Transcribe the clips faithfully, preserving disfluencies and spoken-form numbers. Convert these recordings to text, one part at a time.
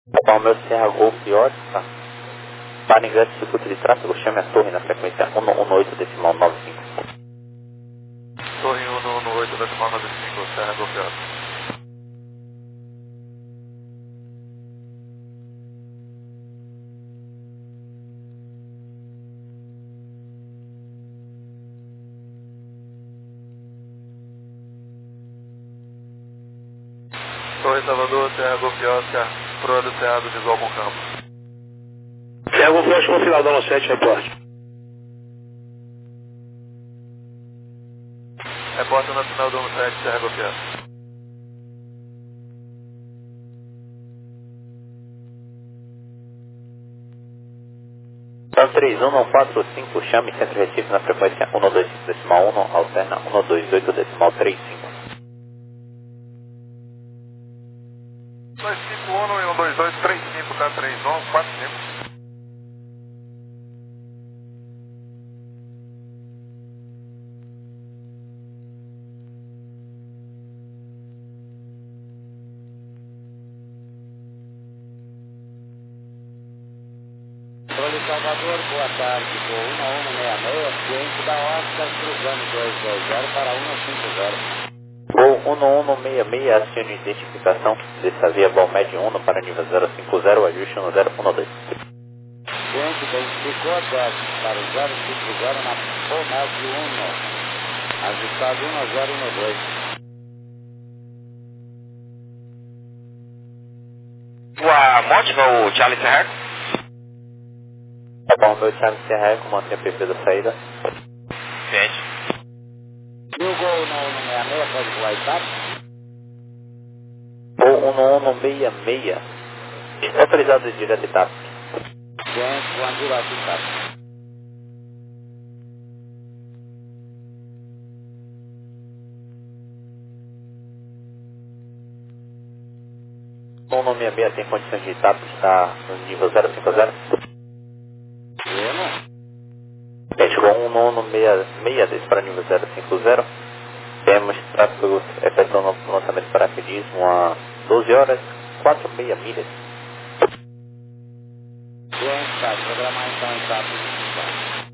Palmeiras Serra Golf Oscar. Para ingresso de circuito de tráfego, chame a torre na frequência cento e dezoito decimal noventa e cinco. Torre cento e dezoito decimal noventa e cinco, Serra Golf Oscar. Torre Salvador, Serra Golf Oscar, proa do Cerrado visual com campo. Serra Golf Oscar no final da nove sete, reporte. Repórter no final do sete, Serra Golf Oscar. Então três um não quatro cinco, chame Centro Recife na frequência cento e vinte e cinco decimal um, alterna cento e vinte e oito decimal trinta e cinco. dois cinco um e cento e vinte e dois trinta e cinco, tá? três um quatro cinco. Controle Salvador, boa tarde, voo um um seis seis, ciente da Oscar, cruzando duzentos e vinte para cento e cinquenta. Voo um um seis seis, acione identificação dessa via Balmed um para nível zero cinco zero, ajuste no zero um dois. Ciente identificou, desce para o zero cinco zero na Balmed um, ajustado um zero um dois. Sua motiva o Charlie Serra? Bom, meu Charlie Serra, mantém a P P da saída. Ciente. E o gol no um seis seis, pode pular etapa? Voo um um seis seis, está autorizado de direto etapa. Ciente, com a direto etapa. um um seis seis tem condições de etapa, está no nível zero cinco zero. Gente, com um um seis seis desse para nível zero cinco zero, temos tráfego efetuando o lançamento de paraquedismo a doze horas, quatro vírgula seis milhas. Ciente, tá, programar então etapa de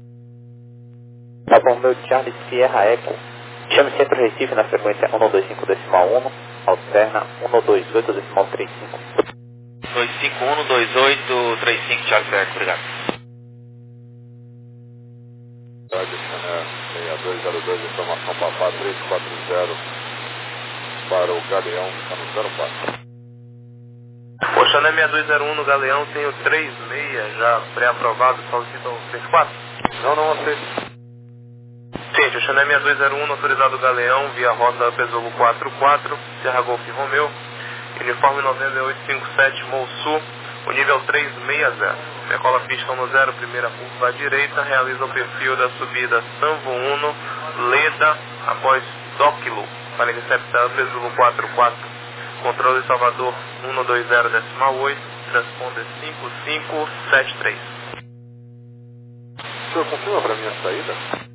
Tá bom, meu Charlie Sierra Eco, chame Centro Recife na frequência cento e vinte e cinco decimal um, alterna cento e vinte e oito decimal trinta e cinco. dois cinco um, dois oito, três cinco, Charlie Serra, obrigado. seis dois zero dois, informação Papá três quatro zero para o Galeão, está no zero quatro. O Chané seis dois zero um no Galeão, tem o trinta e seis já pré-aprovado, solicita o trinta e quatro? Não, não aceito. Sim, o Chané seis dois zero um no autorizado Galeão, via rota Pesogo quatro quatro, Serra Golf Romeu, uniforme nove oito cinco sete, Mou Sul, o nível três seis zero. Decola pista no zero, primeira curva à direita, realiza o perfil da subida Sanvo um, Leda, após Dóquilo, para recepção Pesogo quatro quatro, controle Salvador cento e vinte decimal oito, transponder cinco cinco sete três. O senhor confirma para mim a saída?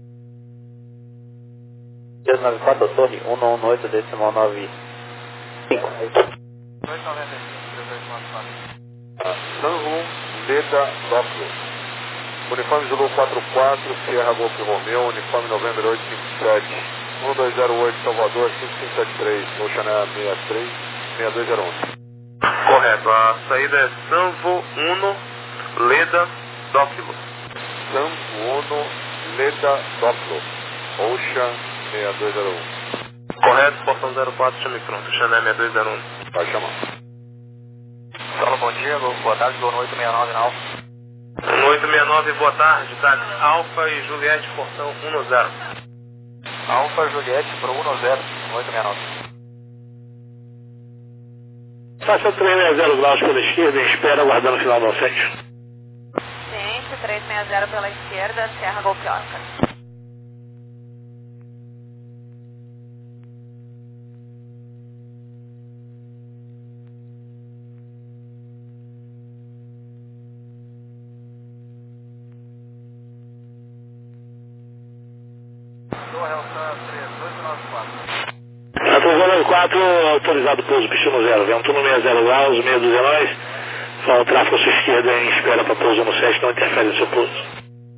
dois nove quatro, torre cento e dezoito decimal noventa e cinco. dois noventa e cinco, três dois quatro quatro. Sanvo, Leda, Dóquilo. Uniforme Zulu quatro quatro, Sierra Golf Romeu, uniforme Novembro oito cinco sete, um dois zero oito, Salvador, cinco cinco sete três, Oceané seis três, seis dois zero um. Correto, a saída é Sanvo um, Leda, Dóquilo. Sanvo um, Leda, Dóquilo. Ocean seis dois zero um. Correto, portão zero quatro, chame pronto, Chané seis dois zero um. Vai chamar. Fala, bom dia, boa tarde, boa noite, sessenta e nove na Alfa. oito seis nove, boa tarde, tá? Alfa e Juliette, portão um zero. Alfa Juliette para um zero, oito seis nove. Faça três seis zero graus pela esquerda e espera aguardando o final do sete. Ciente, três seis zero pela esquerda, Serra Golf Oscar. Torre Alçada três dois nove quatro. Está três nove quatro. quatro, autorizado pouso, Pistino zero, vento no sessenta graus, meia dúzia nós, só o tráfego à sua esquerda em espera para pouso no sete, não interfere no seu pouso.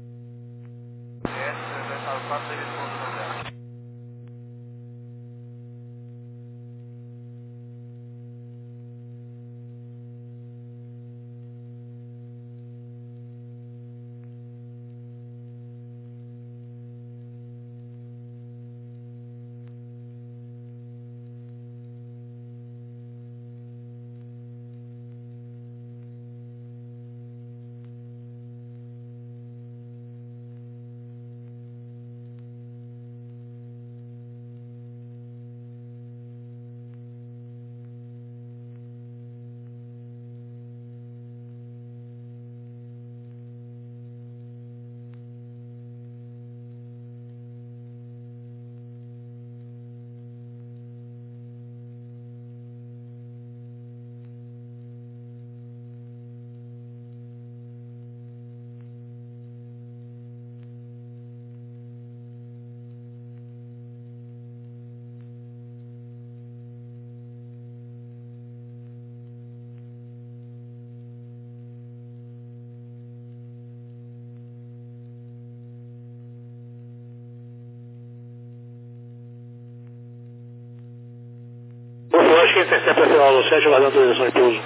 Lógico, intercepta a final do sete, guardando autorização de pouso.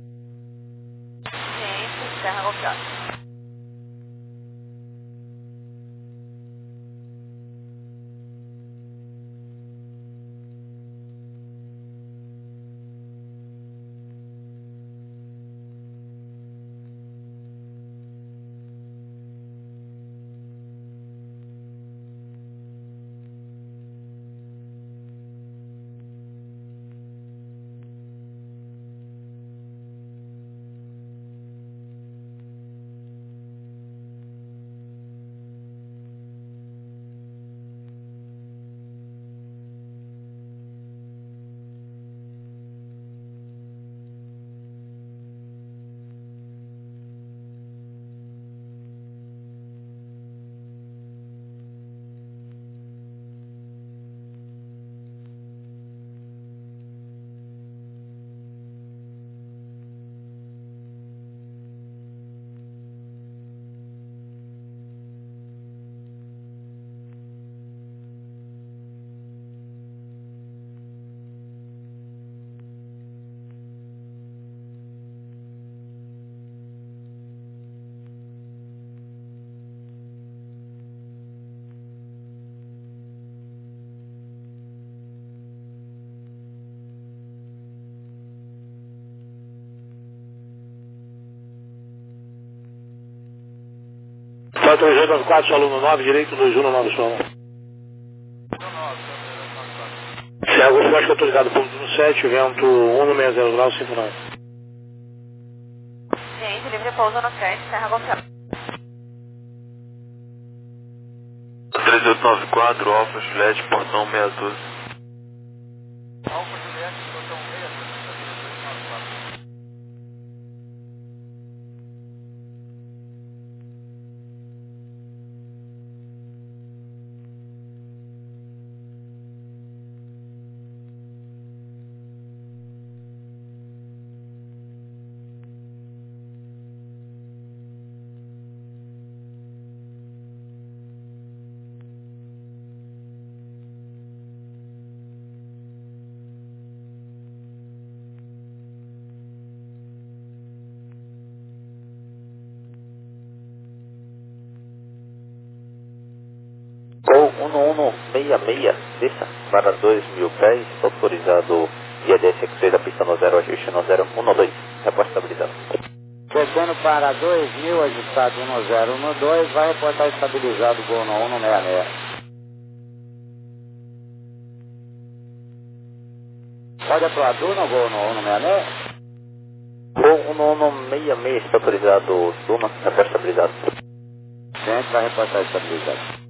Ciência, Serra Golf Oscar. Autorizado quatro, aluno nove, direito dois um nove, som. Serra Golf Oscar, autorizado ponto no sete, vento um no sessenta graus, cinco nove. Ciência, livre pouso no sete, Serra Golf Oscar. três oito nove quatro, Alfa Juliette, portão sessenta e dois. Alfa Juliette, portão sessenta e dois. Gol um um seis seis, desça para dois mil pés, autorizado I D S X da pista no zero, ajuste no zero um dois, reporte estabilizado. Chegando para dois mil, ajustado um zero um dois, vai reportar estabilizado Gol no um no sessenta e seis. Pode atuar Duna, Gol no um no sessenta e seis? Gol um um seis seis, está autorizado Duma, reporte estabilizado. Gente, vai reportar estabilizado.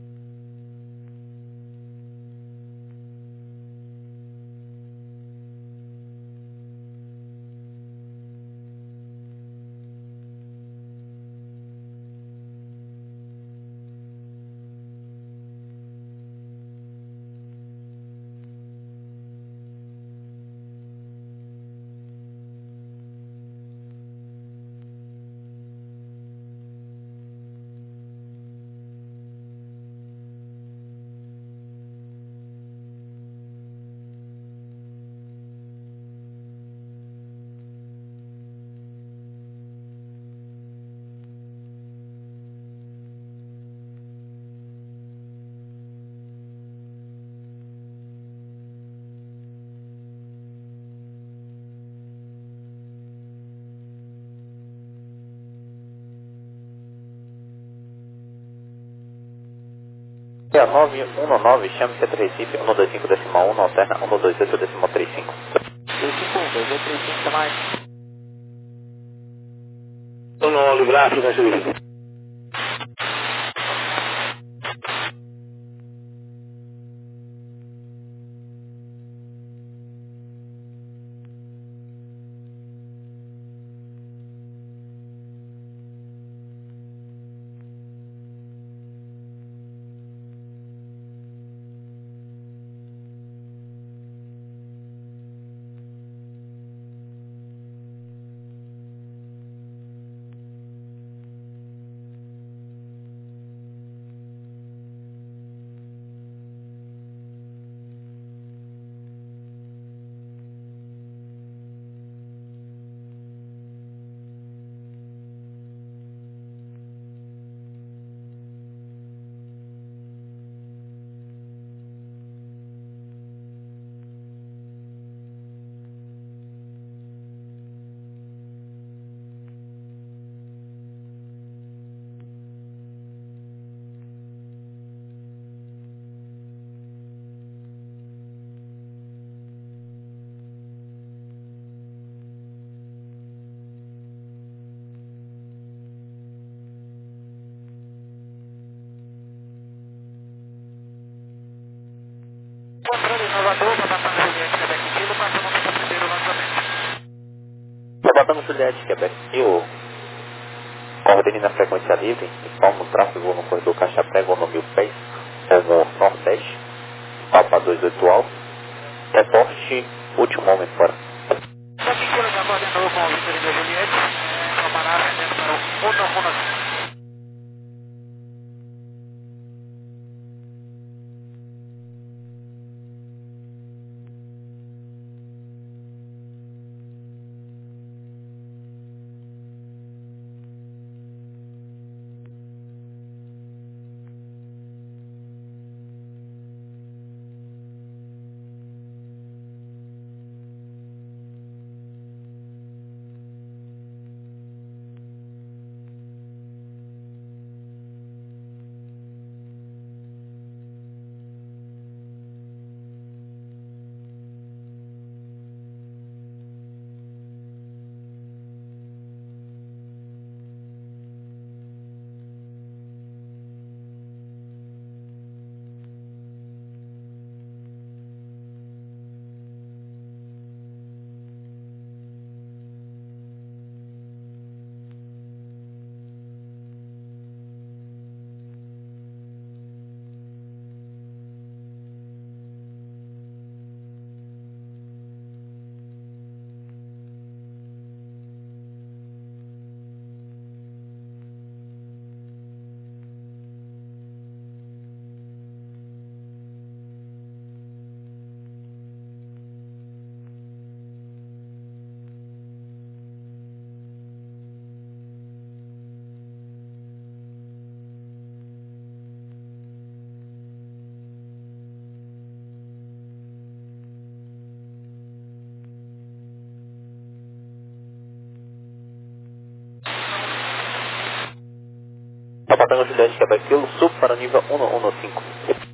seis nove um nove, chame Centro Recife, um dois cinco decimal um, alterna um dois oito decimal trinta e cinco. dois cinco um, dois oito três cinco, até mais. Estou no livrar, né, serviço? Controle inovador, Babatanga Juliette, Quebec Kilo, passamos para o primeiro lançamento. Babatanga Juliette, Quebec Kilo, ordene na frequência livre, informa o tráfego no corredor Caixa Prego no mil pés, rumo Nordeste, Papa dois oito alto, reporte, último homem fora. Quebec Kilo já coordenou com o Vitor e Juliette, tomará ascendendo para o Onohona. Babatanga Juliette, Quebec Kilo, sub para nível cento e quinze.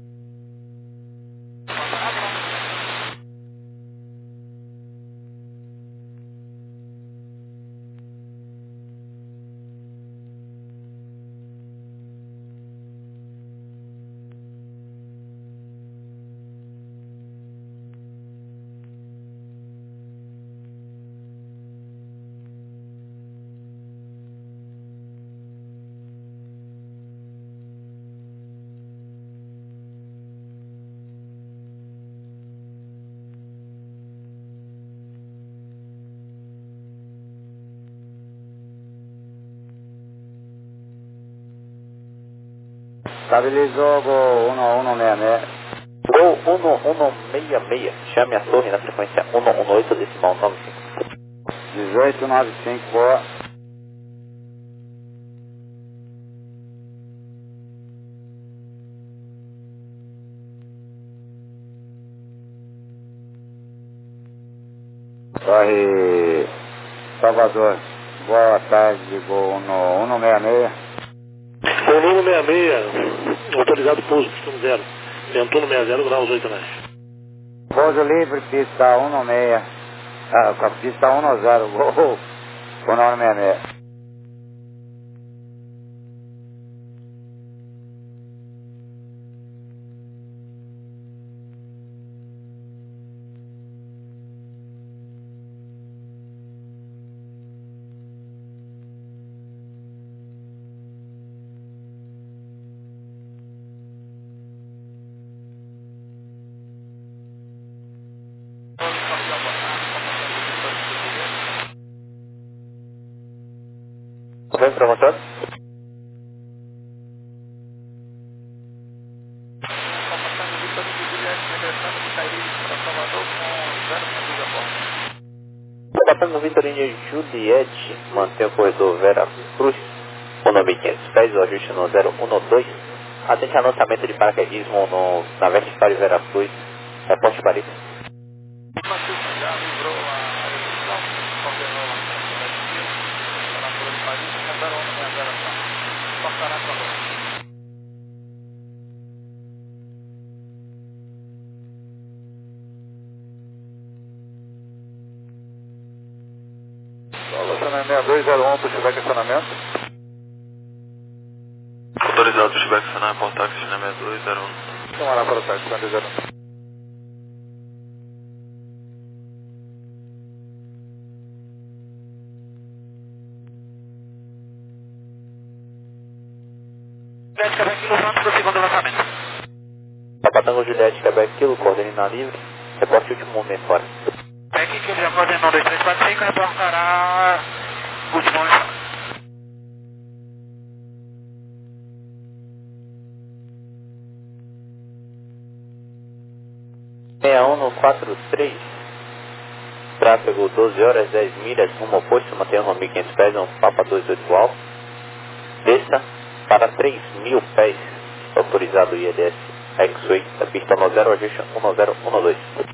Estabilizou Gol um um seis seis. Gol um um seis seis, chame a torre na frequência cento e dezoito decimal noventa e cinco. dezoito noventa e cinco, boa. Torre Salvador, boa tarde, Gol um um seis seis. Volume sessenta e seis, autorizado pouso, costume zero. Ventuno sessenta e zero graus, oito metros. Pouso livre, pista um seis. Ah, pista um zero, gol. Com nome sessenta e seis. Vem perguntando? Passando Vitorino Juliette, mantém o corredor Vera Cruz, o nome quinhentos pés, o ajuste no zero um dois. Atente a lançamento de paraquedismo no, na vertical de Vera Cruz, reporte Paris. Já livrou a evolução, coordenou a Brasil, para a de Paris, zero um seis zero só. Passará para nós. sessenta e dois zero um, pushback acionamento. Autorizado pushback acionamento, portátil sessenta e dois zero um. Vamos lá para o site, sessenta e dois zero um. Juliette Quebec Kilo, pronto para o segundo lançamento. Papatango Juliette Quebec Kilo, coordenada livre, reporte último momento fora. Quebec Kilo já coordenou dois três quatro cinco, reportará último momento fora. sessenta e um no quatro três, tráfego doze horas, dez milhas, rumo oposto, mantenha o mil e quinhentos pés, um Papa vinte e oito alto. Desça para três mil pés, autorizado I L S X-Way, da pista um zero, ajuste um zero um dois.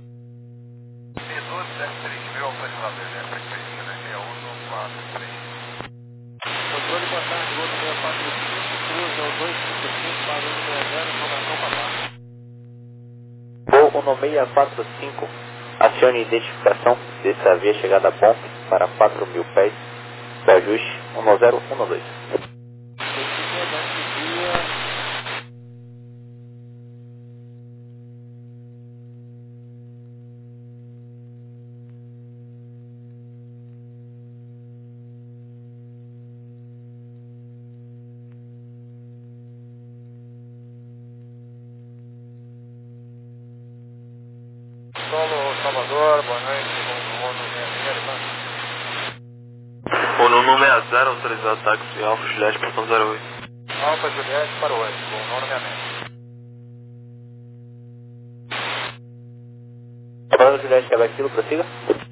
Controle, boa tarde, outro seis quatro cinco, cruza o dois cinco cinco, barulho sessenta e zero, informação para baixo. Voo um seis quatro cinco, acione identificação, desça via chegada a ponte para quatro mil pés, do ajuste um zero um dois. Solo Salvador, boa noite, vamos no O Nuno sessenta e zero, autorizado táxi Alfa Juliette, portão zero oito. Alfa Juliette para o oito, bom nome sessenta e seis. Papatango Juliette Quebec Kilo, prossiga.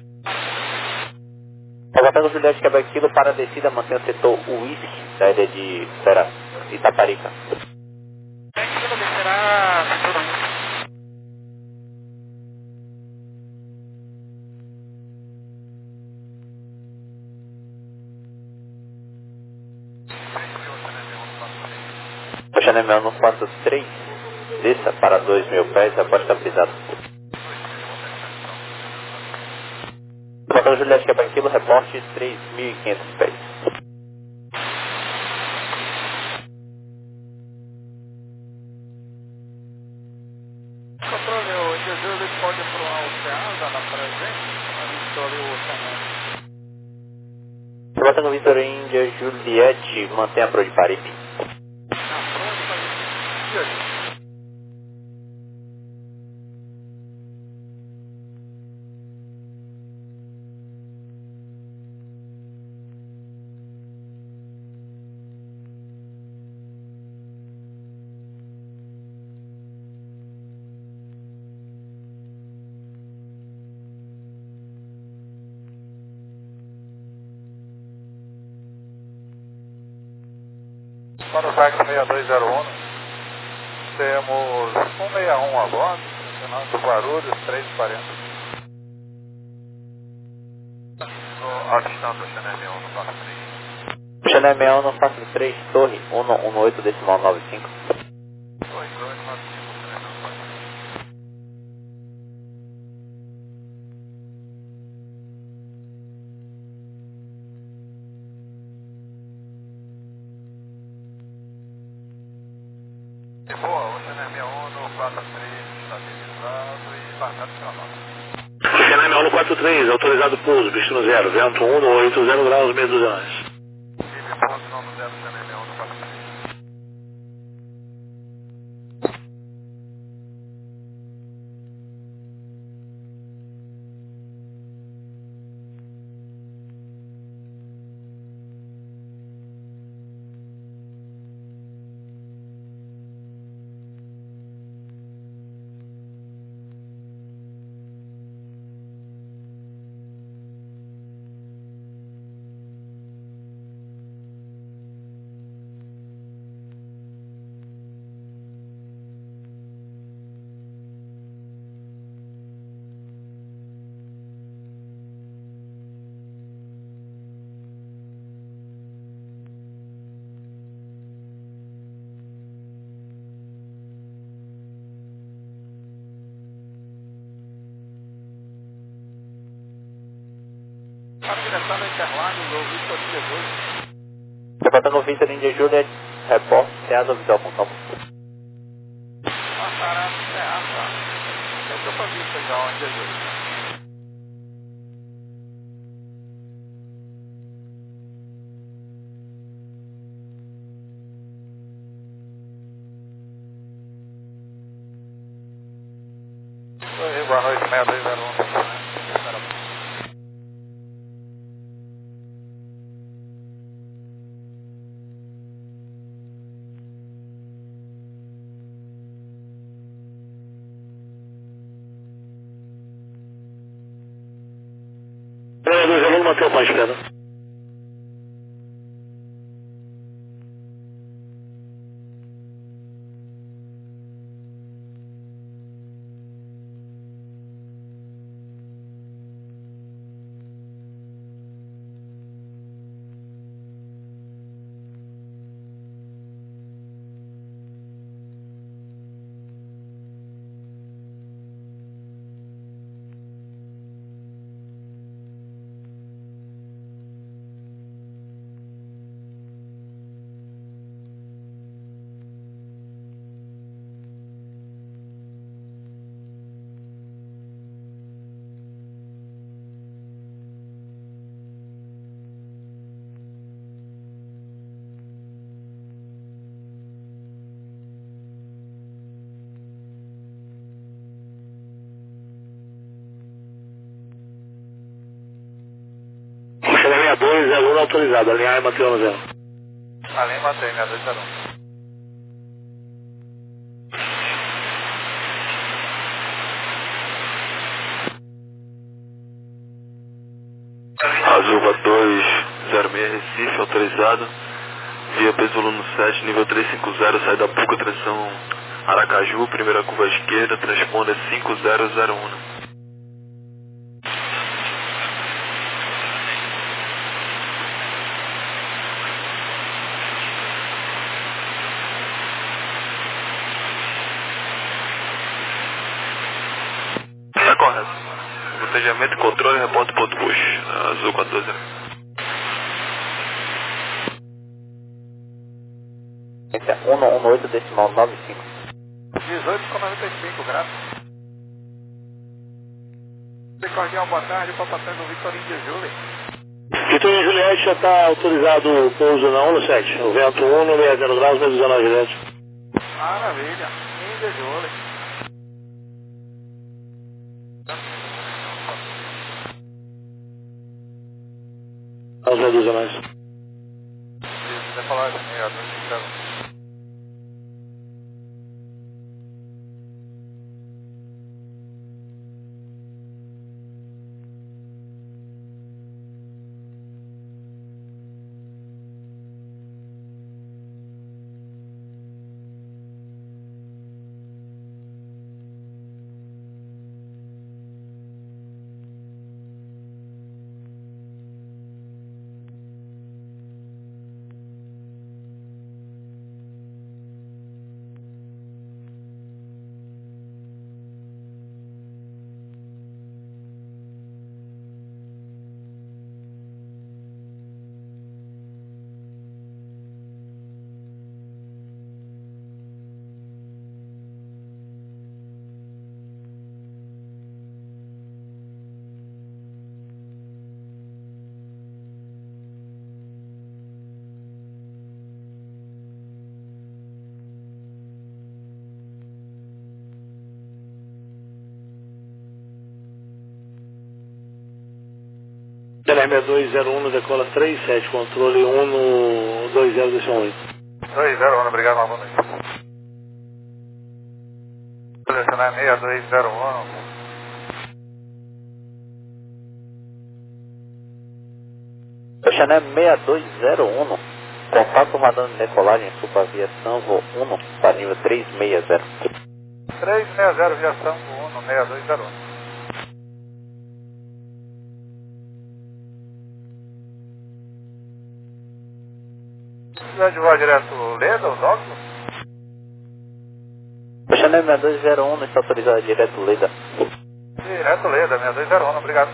Papatango Juliette Quebec Kilo, para a descida, mantenha o setor Whisky, da ilha de Vera, Itaparica. Quebec Kilo descerá setor um. Chanel no quatro três, desça para dois mil pés, após estabilizado. Papatango Juliette Quebec Kilo, reporte três mil e quinhentos pés. Controle, o Jesus ele pode ir para o Oceano, na presente, a Vitória e o Oceano. Papatango Vitor Índia Juliette, mantenha a Pro de Paripe. Para o táxi sessenta e dois zero um, temos cento e sessenta e um a bordo, funcionando Guarulhos três e quarenta. A distância, Chanel um no quatro três. Chanel sessenta e um quatro três, torre um um oito decimal nove cinco. dois dois nove cinco, Chanel quatro três. De boa, o Chanel sessenta e um quatro três estabilizado e embarcado para nós. Chanel sessenta e um quatro três, autorizado pouso, destino zero, vento um no oito, zero graus, meia dúzia nós. Tive ponto nome zero, Chanel sessenta e um quatro três. Para ingressar na Interlagos ou Victor Jesus. Levantando o Victor India Juliet, repórter, Ceasa Visual com campo. Passará no Ceasa. Eu estou para Victor já, onde Jesus. Oi, boa noite, seis dois zero um. Meia dúzia, vamos manter o pão espera. Chanel sessenta e dois, aluno autorizado, alinhar e manter o zero. Além de manter, seis dois zero um. Azul quatro dois zero seis Recife, autorizado. Via peso volume sete, nível trezentos e cinquenta, sai da Puca, direção Aracaju, primeira curva à esquerda, transponder cinco zero zero um. Tá correto. Protejamento, controle, reporte ponto push. Azul quatro dois zero. um um oito decimal nove cinco. dezoito com noventa e cinco, graças. Cordial, boa tarde, Papa Tango Victor India Juliet. Vitor e Juliette já está autorizado o pouso na um no sete. O vento um no meia zero graus, meia dúzia nós direto. Maravilha, India Juliet. Aos meia dúzia nós. Isso, vai falar assim, ó, não seis dois zero um decola três sete, controle um no dois zero dois oito. dois zero um, obrigado novamente. Selecionar seis dois zero um. Oceané seis dois zero um, contato radando de decolagem subaviação voo um para nível três seis zero. três seis zero, viação voo um, seis dois zero um. Precisa de voar direto Leda ou Dócilo? Oceané seis dois zero um, está autorizado direto Leda. Direto Leda, seis dois zero um, obrigado.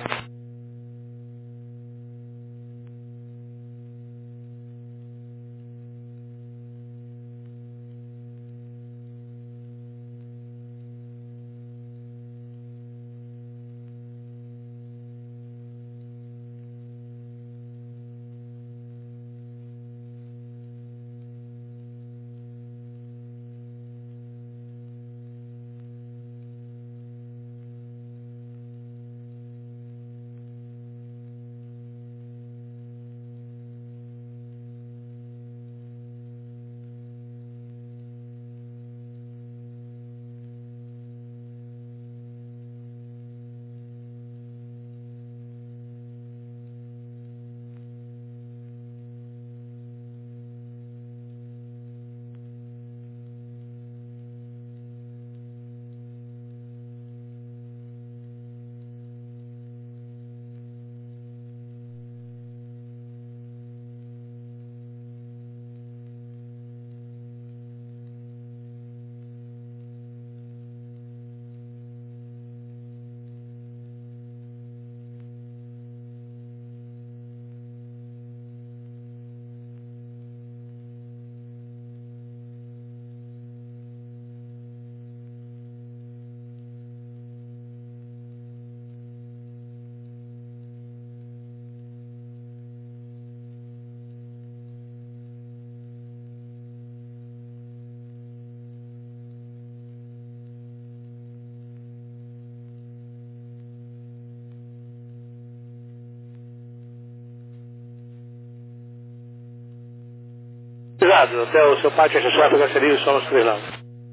Cuidado, até o seu pátio acessório para seria só nos três lados.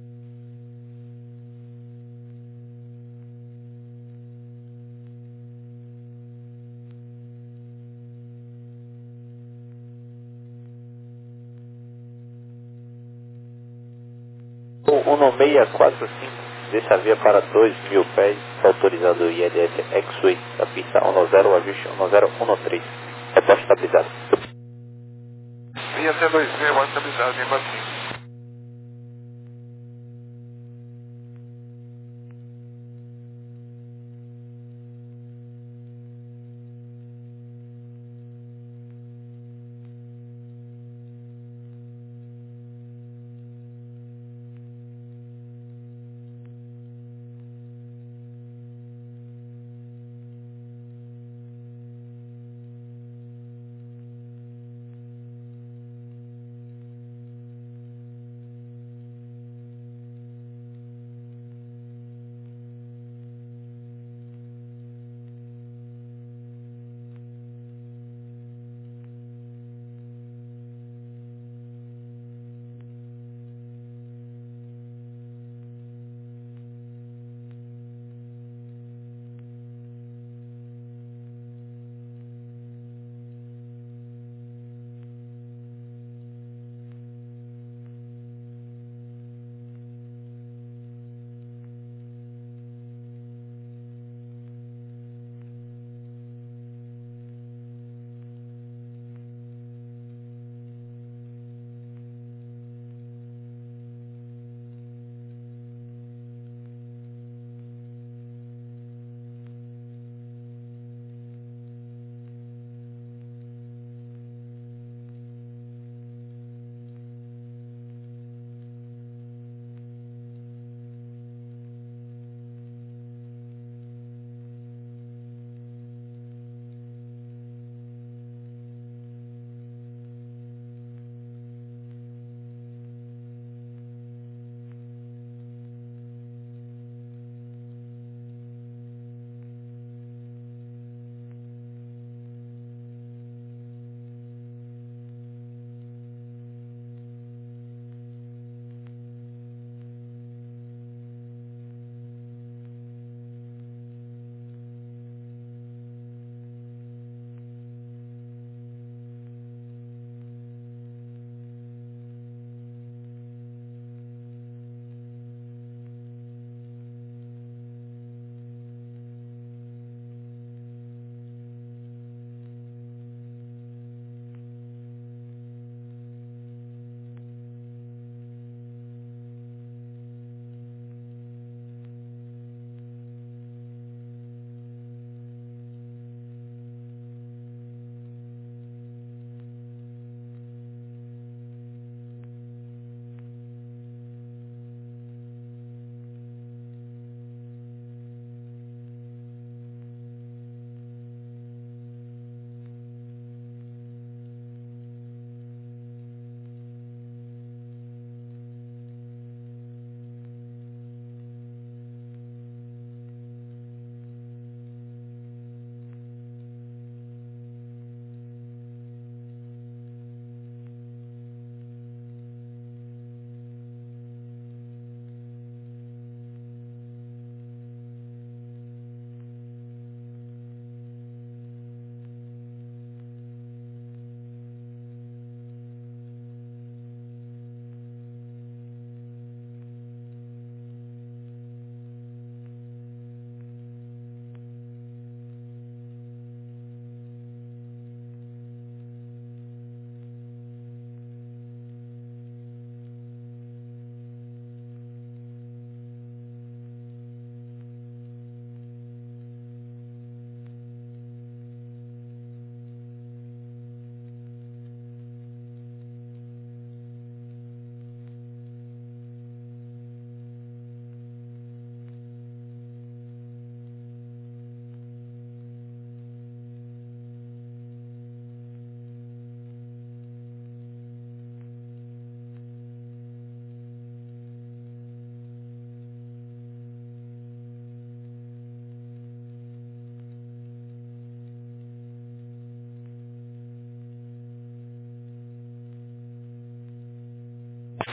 um seis quatro cinco, deixa via para dois mil pés, autorizado o I L S X-Way da pista um zero, ajuste um zero um três, reposta estabilizado. Via T dois mil, pode estabilizado, bem baixinho.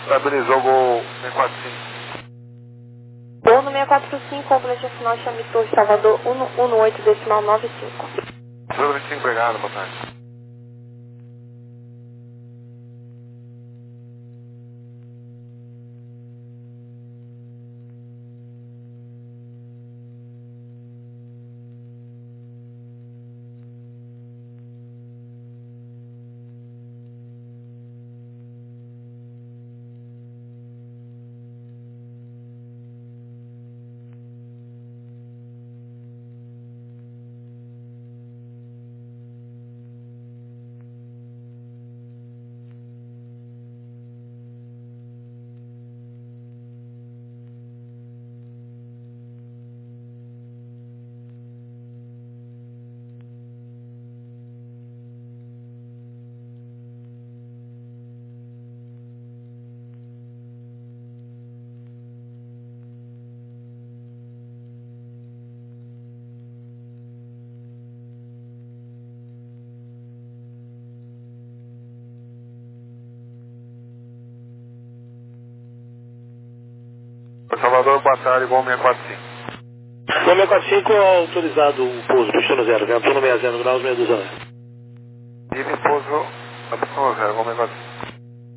Estabilizou o gol seis quatro cinco. Gol no seis quatro cinco, completo final, chame Torre Salvador, cento e oito, decimal nove cinco. zero vinte e cinco, obrigado, boa tarde. Salvador, boa tarde, igual seis quatro cinco. Gol seis quatro cinco, autorizado o pouso, pistão zero, ventou no sessenta graus, meia dúzia leve. E pouso, a pistão zero, igual seis quatro cinco.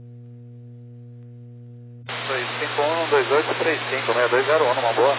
dois cinco um, dois oito três cinco, né? dois zero um, uma boa.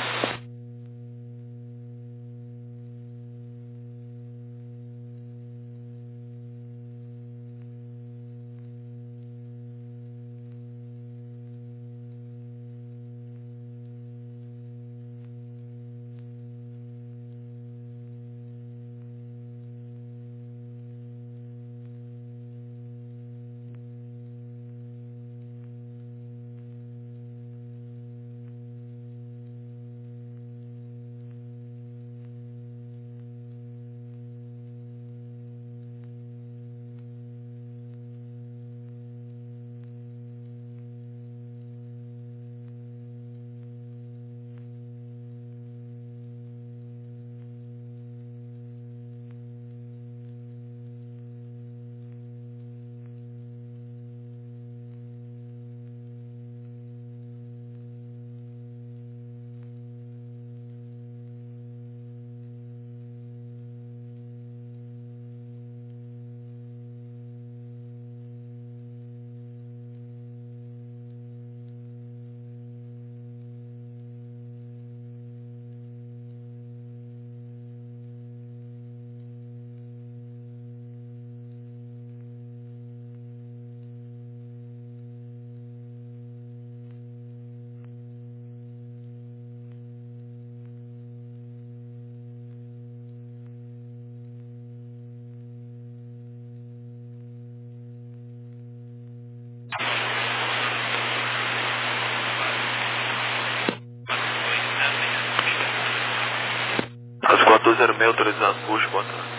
As quatro zero seis, autorizado, puxo, boa tarde.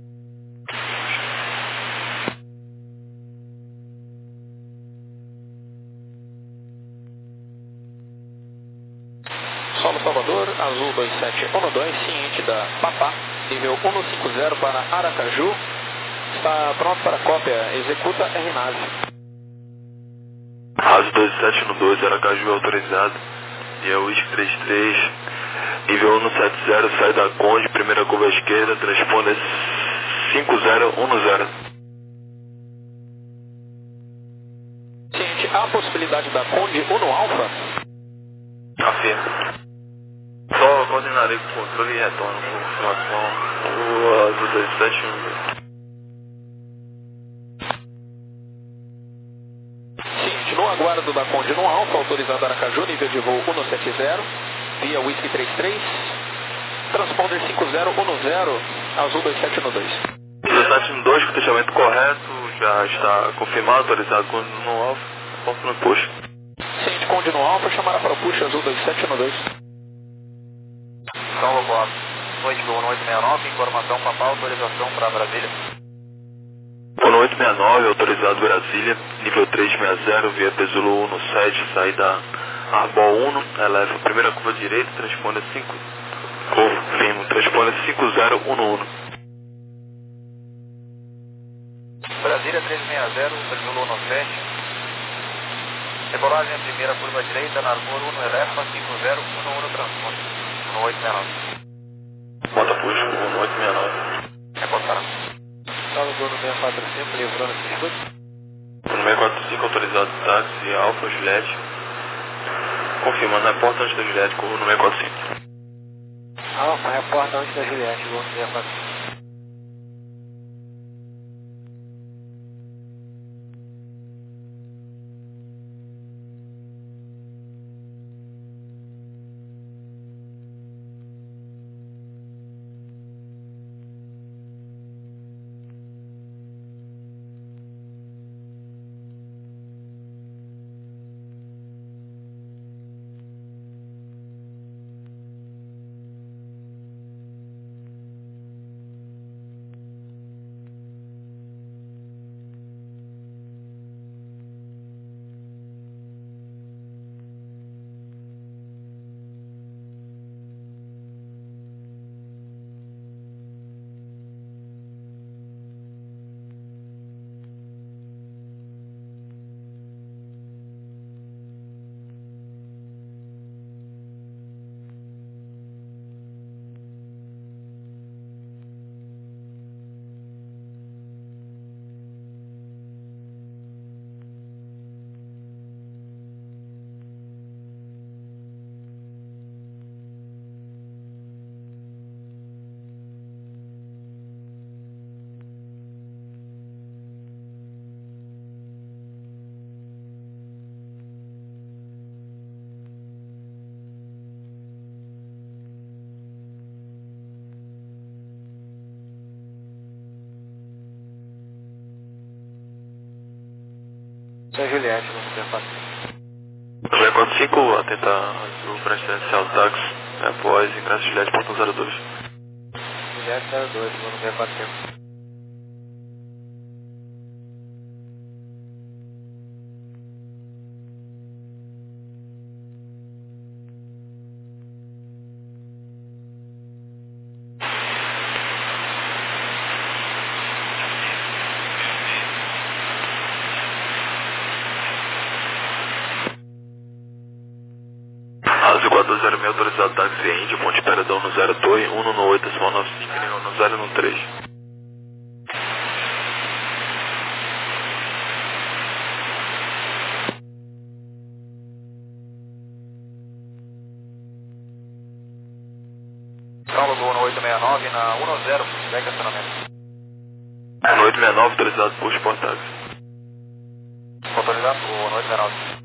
Solo Salvador, azul dois sete um dois, ciente da Papá, nível cento e cinquenta para Aracaju, está pronto para cópia, executa R nave. Azul dois sete um dois, Aracaju, autorizado, e é o Whisky trinta e três, nível cento e setenta, sai da Conde, primeira curva à esquerda, transponder cinco zero um zero. Ciente, há a possibilidade da Conde Uno Alfa? Afirma. Só coordenarei com o controle e retorno com informação o Azul dois sete um dois. Ciente, no aguardo da Conde Uno Alfa, autorizado Aracaju, nível de voo cento e setenta, via Whisky trinta e três, transponder cinco zero um zero, Azul dois sete um dois. dois sete um dois, com o fechamento correto, já está confirmado, autorizado com no Alfa, ponto no push. Ciente, Conde no Alfa, chamará para o push Azul dois sete um dois. Salva Boa noite, voo oito seis nove, informação papal, autorização para Brasília. Voo oito seis nove, autorizado Brasília, nível trezentos e sessenta, via Pesulo um sete, saída Arbol um, eleva a primeira curva direita, transponder cinco, confirmo, transponder cinco zero um um. Brasília trezentos e sessenta, Pesulo um sete, Decolagem a primeira curva direita, largura um eleva, cinco zero, um um transporte. um oito seis nove. Bota push, um oito seis nove. Reportaram. Salvador no seis quatro cinco, livrando esse escudo. No seis quatro cinco, autorizado táxi, Alfa, Juliette. Confirmando, reporta antes da Juliette, corro no seis quatro cinco. Alfa, reporta antes da Juliette, vou no seis quatro cinco. Isso é Juliette, no seis quatro cinco. seis quatro cinco, atentar o presidencial táxi, após ingresso Juliette, ponto zero dois. Juliette zero dois, vou no seis quatro cinco. Azul quatro zero seis, autorizado táxi Índio, Ponte Peredão no zero dois, um no oito, decimal nove cinco, no zero no três. Saulo do um oito seis nove na um zero, segue acionamento. um oito seis nove, autorizado push por táxi. Autorizado o um oito seis nove.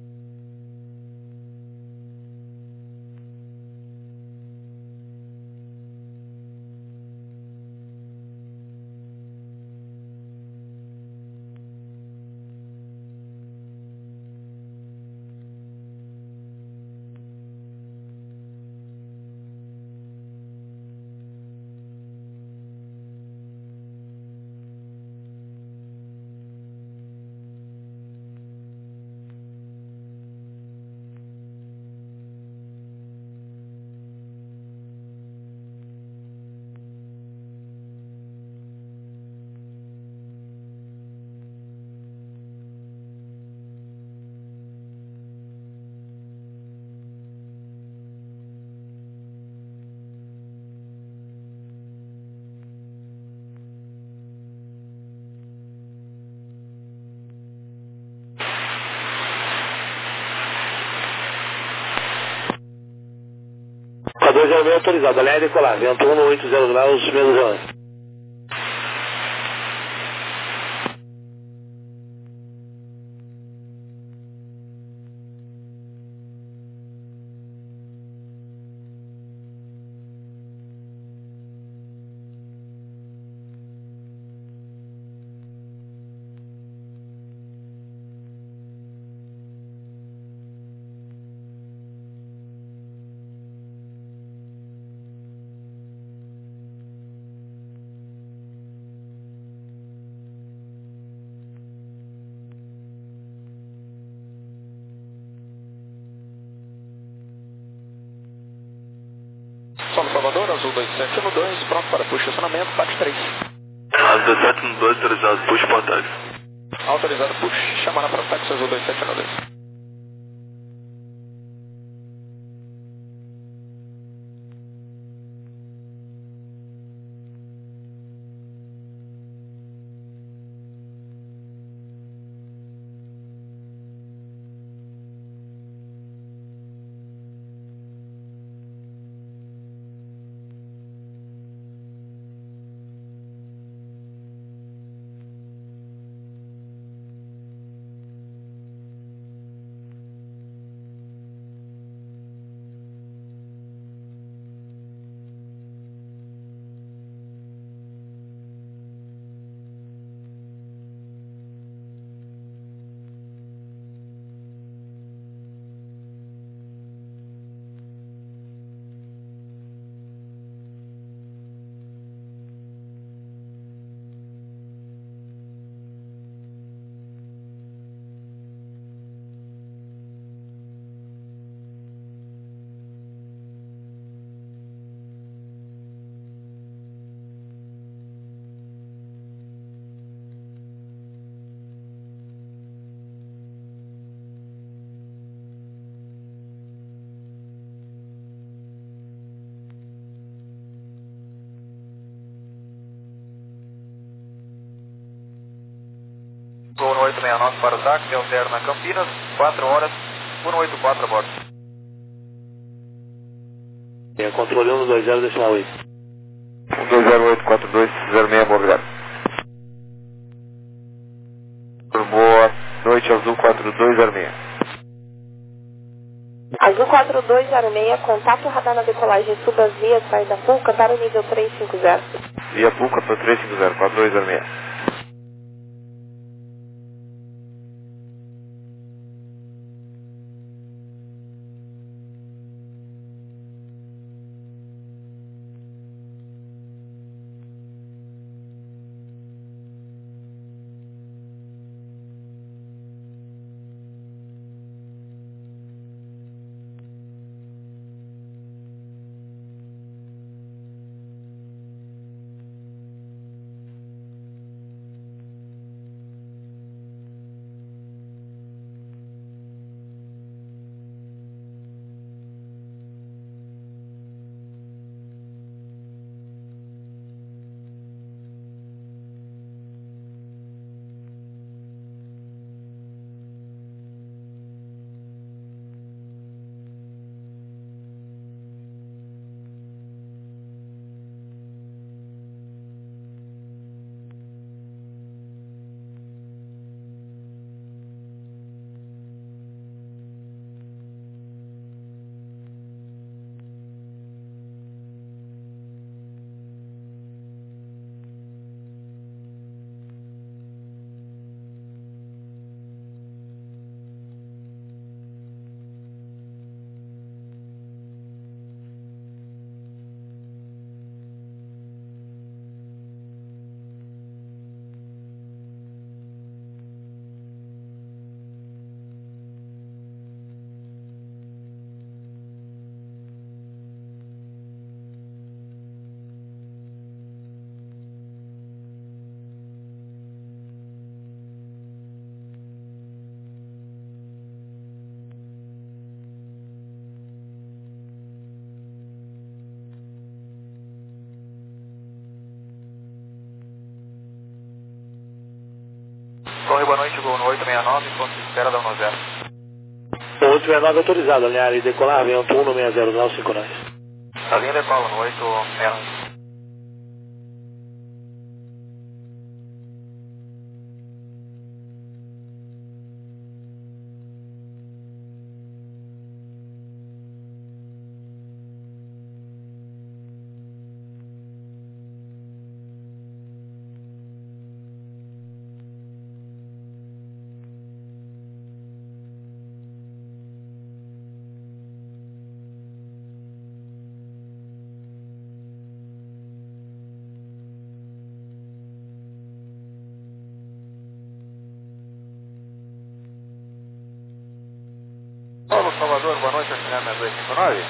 dois zero seis autorizado, alinhar e decolar, vento um oito zero graus, menos zero. São Salvador, Azul dois sete um dois, pronto para push estacionamento, parte três. Azul dois sete um dois, autorizado push por táxi. Autorizado push, chamar para táxi Azul dois sete um dois. oito seis nove para o T A C, nível zero na Campinas, quatro horas, um oito quatro a bordo. É, controle um dois zero decimal oito. um dois zero oito quatro dois zero seis, obrigado. Boa noite, Azul quatro dois zero seis. Azul quatro dois zero seis, contato radar na decolagem, suba as vias, saída Pulca para o nível trezentos e cinquenta. Via Pulca para trezentos e cinquenta, quatro dois zero seis. Torre, boa noite, voo no oito seis nove, ponto de espera da um zero. oito seis nove autorizado, alinhar e decolar, vento um seis zero, não cinco nós. A linha decola no oito seis nove. Paulo Salvador, boa noite, Chanel seis dois cinco nove.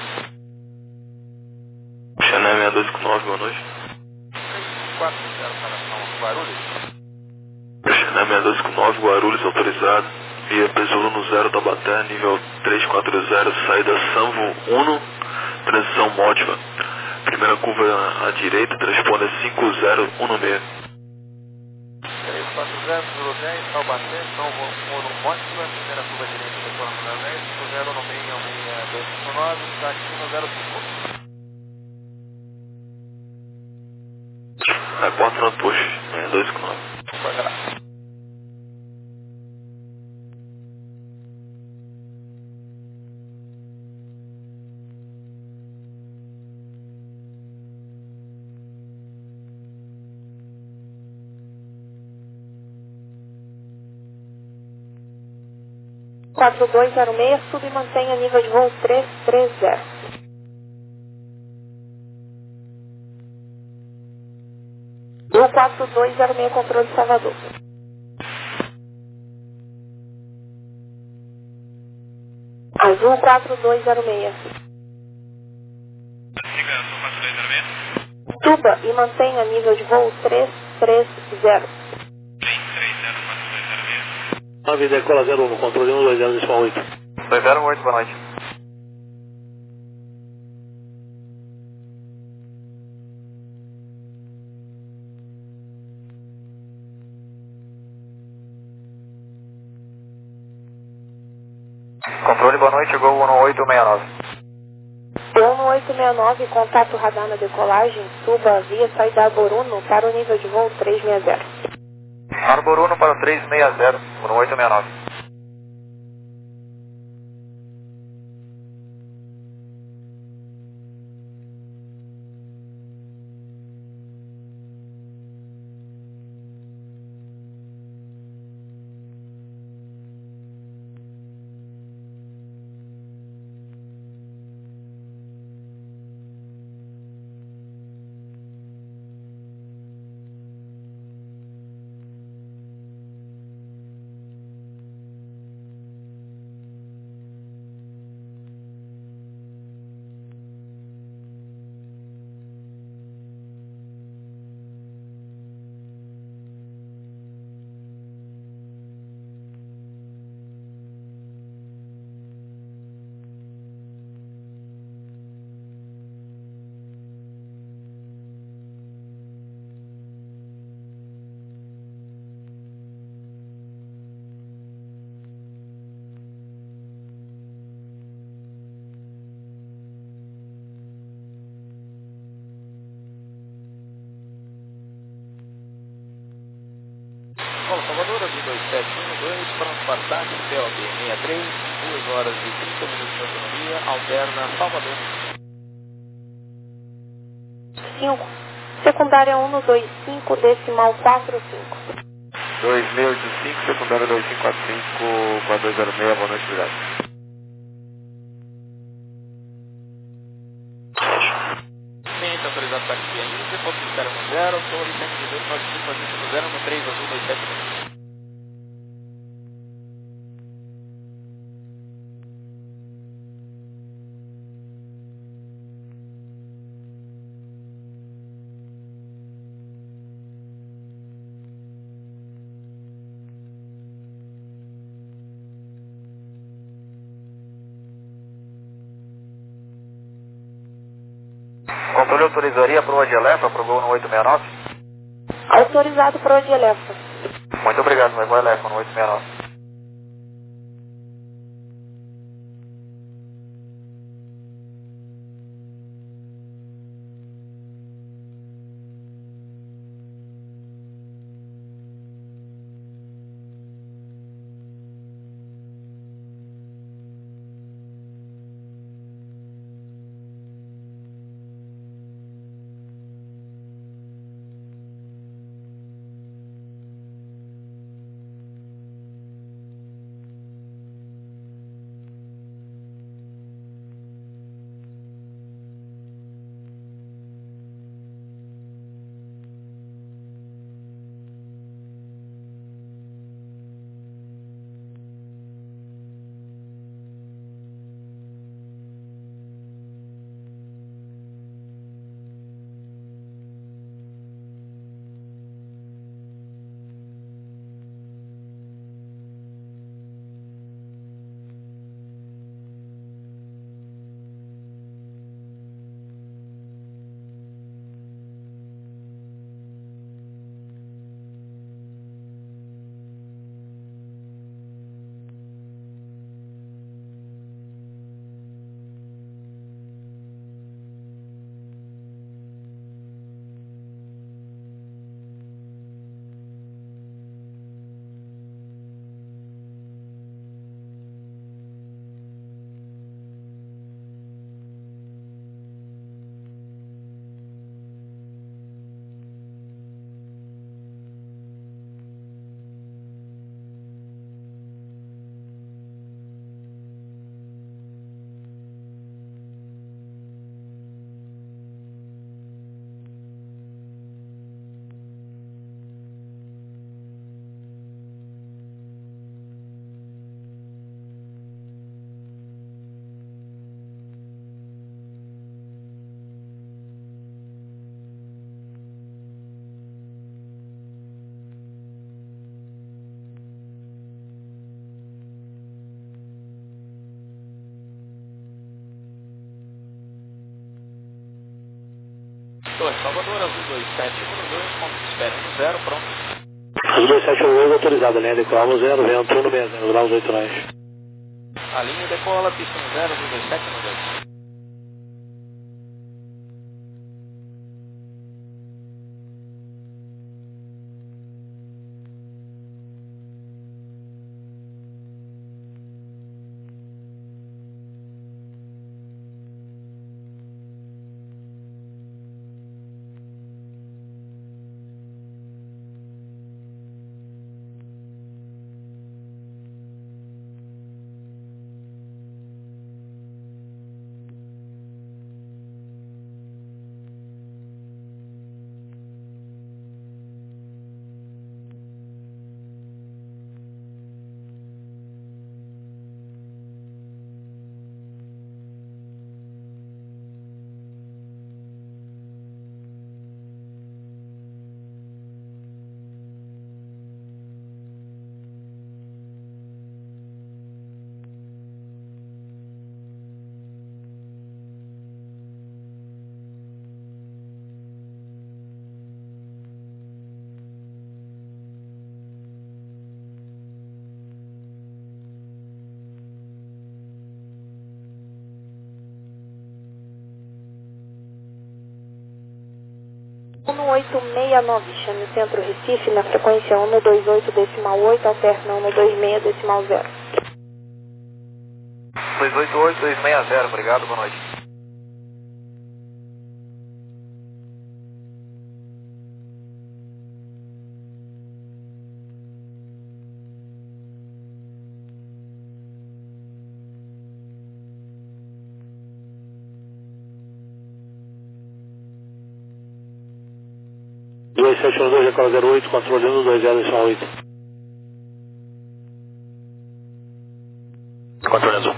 Chanel seis dois cinco nove, boa noite. quatro zero para São Guarulhos. Chanel seis dois cinco nove, Guarulhos autorizado. Via Besouro no zero, Taubaté, nível trezentos e quarenta, saída Sanvo um, transição Módiva. Primeira curva à direita, transponder cinco zero um seis. três quatro zero, Zulu dez, Taubaté, São Moro Módiva, primeira curva à direita, decola no dez, cinco zero um seis seis dois cinco nove, Destino zero cinco. É quatro no push, seis dois cinco nove. Quadrado. quatro dois zero seis, sub e mantenha nível de voo trezentos e trinta. Azul quatro dois zero seis, controle de Salvador. Azul quatro dois zero seis. Siga, Azul quatro dois zero seis. Suba e mantenha nível de voo trezentos e trinta. três três zero quatro dois zero seis. nove decola zero um, controle um dois zero decimal oito. dois zero oito, boa noite. Controle, boa noite, Gol um oito seis nove. Gol um oito seis nove, contato radar na decolagem, suba via saída Arboruno para o nível de voo três seis zero. Arboruno para o três seis zero, um oito seis nove. Paulo Salvador, azul dois sete um dois, pronto para ataque, P O B sessenta e três, duas horas e trinta minutos de autonomia, alterna Salvador. cinco. Secundária um dois cinco, decimal quatro cinco. dois seis oito cinco, secundária dois cinco quatro cinco, quatro dois zero seis, boa noite, obrigado. Cliente autorizado para aqui ainda, ponto zero um zero, sou licença de dois nove cinco, azul zero um três, azul dois sete um. Controle autorizaria para o Adielefa, para o Gol um oito seis nove? Autorizado para o Adielefa. Muito obrigado, mas vai Elefa, um oito seis nove. Salvador, azul dois sete um dois, ponto espera um zero, pronto. Azul dois sete um dois, autorizado, linha de Cláudio zero, vento um seis zero, graus oito nove. A linha decola, pista um zero, azul dois sete um dois. um oito seis nove, chame o Centro Recife na frequência um dois oito decimal oito, alterna um dois seis decimal zero. dois oito oito dois seis zero, obrigado, boa noite. dois sete um dois, Ecola zero oito, controle um dois zero decimal oito. Controle azul.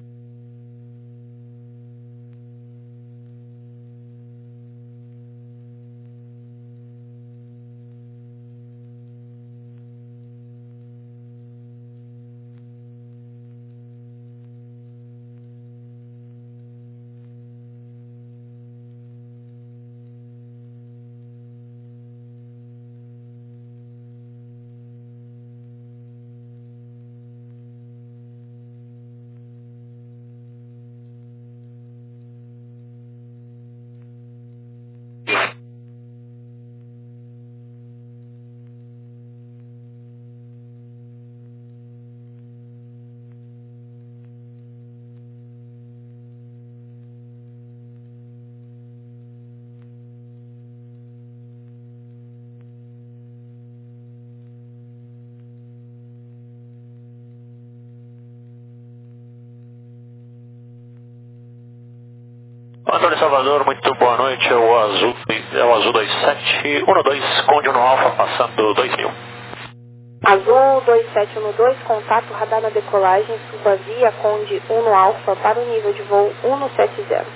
Antônio Salvador, muito boa noite, é o Azul, é o Azul dois sete um dois, Conde no Alfa, passando dois mil. Azul dois sete um dois, contato radar na decolagem, suba via Conde um no Alfa para o nível de voo um sete zero.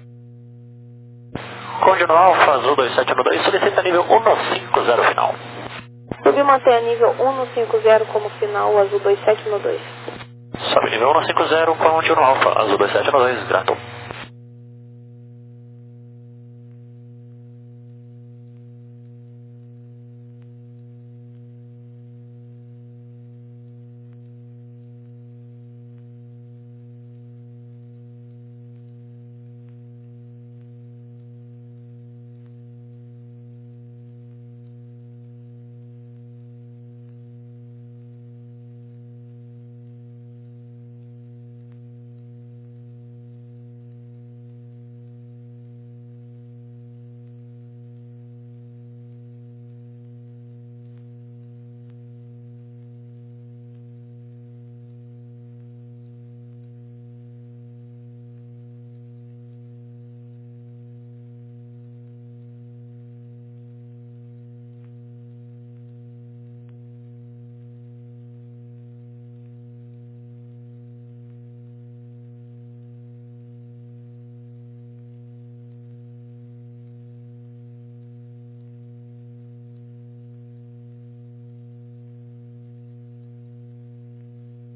Conde no Alfa, Azul dois sete um dois, solicita nível um cinco zero final. Sub mantenha nível um cinco zero como final, Azul dois sete um dois. Sobe nível um cinco zero, Conde no Alfa, Azul dois sete um dois, grato.